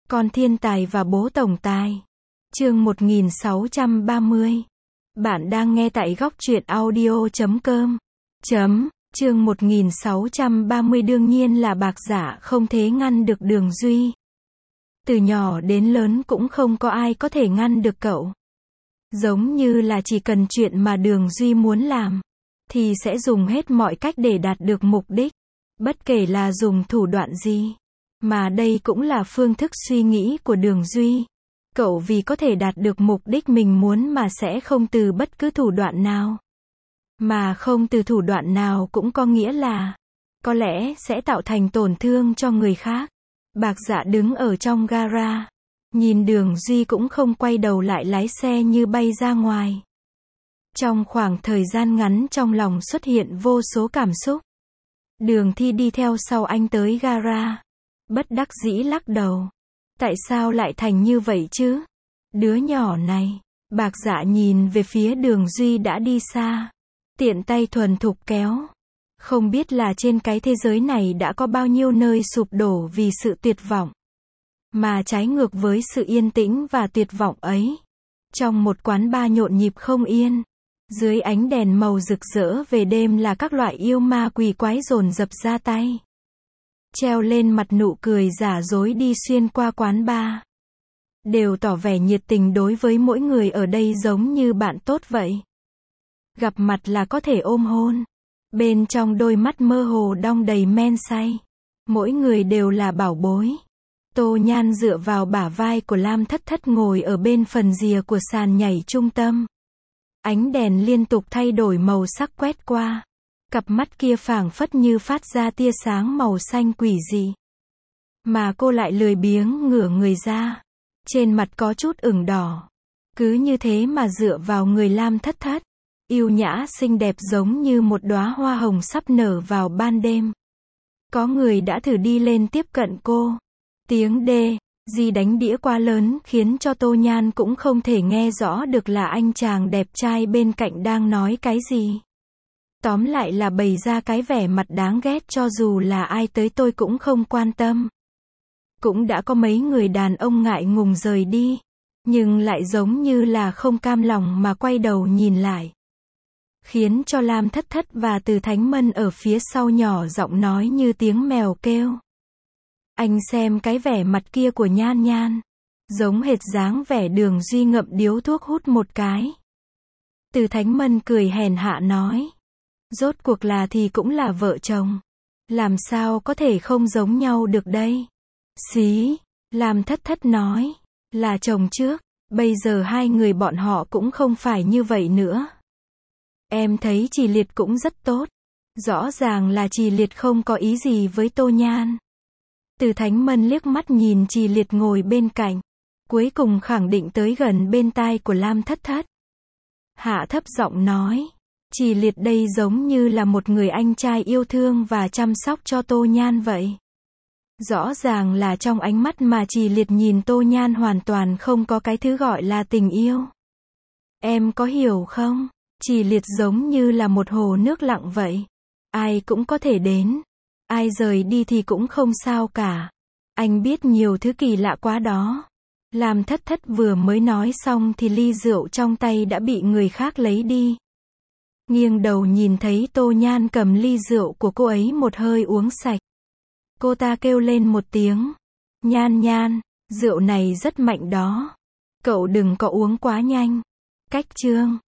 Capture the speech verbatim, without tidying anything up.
Con thiên tài và bố tổng tài. Chương một nghìn sáu trăm ba mươi. Bạn đang nghe tại góc truyện audio chấm com. Chấm, chương một nghìn sáu trăm ba mươi đương nhiên là Bạc Dạ không thể ngăn được Đường Duy. Từ nhỏ đến lớn cũng không có ai có thể ngăn được cậu. Giống như là chỉ cần chuyện mà Đường Duy muốn làm, thì sẽ dùng hết mọi cách để đạt được mục đích. Bất kể là dùng thủ đoạn gì. Mà đây cũng là phương thức suy nghĩ của Đường Duy. Cậu vì có thể đạt được mục đích mình muốn mà sẽ không từ bất cứ thủ đoạn nào. Mà không từ thủ đoạn nào cũng có nghĩa là có lẽ sẽ tạo thành tổn thương cho người khác. Bạc Dạ đứng ở trong gara, nhìn Đường Duy cũng không quay đầu lại lái xe như bay ra ngoài. Trong khoảng thời gian ngắn trong lòng xuất hiện vô số cảm xúc. Đường Thi đi theo sau anh tới gara. Bất đắc dĩ lắc đầu. Tại sao lại thành như vậy chứ? Đứa nhỏ này. Bạc Dạ nhìn về phía Đường Duy đã đi xa. Tiện tay thuần thục kéo. Không biết là trên cái thế giới này đã có bao nhiêu nơi sụp đổ vì sự tuyệt vọng. Mà trái ngược với sự yên tĩnh và tuyệt vọng ấy. Trong một quán bar nhộn nhịp không yên. Dưới ánh đèn màu rực rỡ về đêm là các loại yêu ma quỷ quái dồn dập ra tay. Treo lên mặt nụ cười giả dối đi xuyên qua quán bar. Đều tỏ vẻ nhiệt tình đối với mỗi người ở đây giống như bạn tốt vậy. Gặp mặt là có thể ôm hôn. Bên trong đôi mắt mơ hồ đong đầy men say. Mỗi người đều là bảo bối. Tô Nhan dựa vào bả vai của Lam Thất Thất ngồi ở bên phần rìa của sàn nhảy trung tâm. Ánh đèn liên tục thay đổi màu sắc quét qua. Cặp mắt kia phảng phất như phát ra tia sáng màu xanh quỷ dị. Mà cô lại lười biếng ngửa người ra. Trên mặt có chút ửng đỏ. Cứ như thế mà dựa vào người Lam Thất Thất. Yêu nhã xinh đẹp giống như một đóa hoa hồng sắp nở vào ban đêm. Có người đã thử đi lên tiếp cận cô. Tiếng đê, di đánh đĩa quá lớn khiến cho Tô Nhan cũng không thể nghe rõ được là anh chàng đẹp trai bên cạnh đang nói cái gì. Tóm lại là bày ra cái vẻ mặt đáng ghét cho dù là ai tới tôi cũng không quan tâm. Cũng đã có mấy người đàn ông ngại ngùng rời đi. Nhưng lại giống như là không cam lòng mà quay đầu nhìn lại. Khiến cho Lam Thất Thất và Từ Thánh Mân ở phía sau nhỏ giọng nói như tiếng mèo kêu. Anh xem cái vẻ mặt kia của Nhan Nhan. Giống hệt dáng vẻ Đường Duy ngậm điếu thuốc hút một cái. Từ Thánh Mân cười hèn hạ nói. Rốt cuộc là thì cũng là vợ chồng. Làm sao có thể không giống nhau được đây? Xí, Lam Thất Thất nói. Là chồng trước, bây giờ hai người bọn họ cũng không phải như vậy nữa. Em thấy Trì Liệt cũng rất tốt. Rõ ràng là Trì Liệt không có ý gì với Tô Nhan. Từ Thánh Mân liếc mắt nhìn Trì Liệt ngồi bên cạnh. Cuối cùng khẳng định tới gần bên tai của Lam Thất Thất. Hạ thấp giọng nói. Trì Liệt đây giống như là một người anh trai yêu thương và chăm sóc cho Tô Nhan vậy. Rõ ràng là trong ánh mắt mà Trì Liệt nhìn Tô Nhan hoàn toàn không có cái thứ gọi là tình yêu. Em có hiểu không? Trì Liệt giống như là một hồ nước lặng vậy. Ai cũng có thể đến. Ai rời đi thì cũng không sao cả. Anh biết nhiều thứ kỳ lạ quá đó. Lam Thất Thất vừa mới nói xong thì ly rượu trong tay đã bị người khác lấy đi. Nghiêng đầu nhìn thấy Tô Nhan cầm ly rượu của cô ấy một hơi uống sạch. Cô ta kêu lên một tiếng. Nhan Nhan, rượu này rất mạnh đó. Cậu đừng có uống quá nhanh. Cách chương.